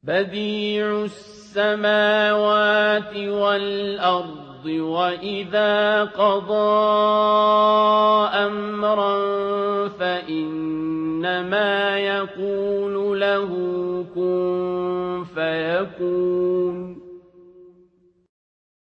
بديع السماوات والأرض وإذا قضى أمرا فإنما يقول له كن فيكون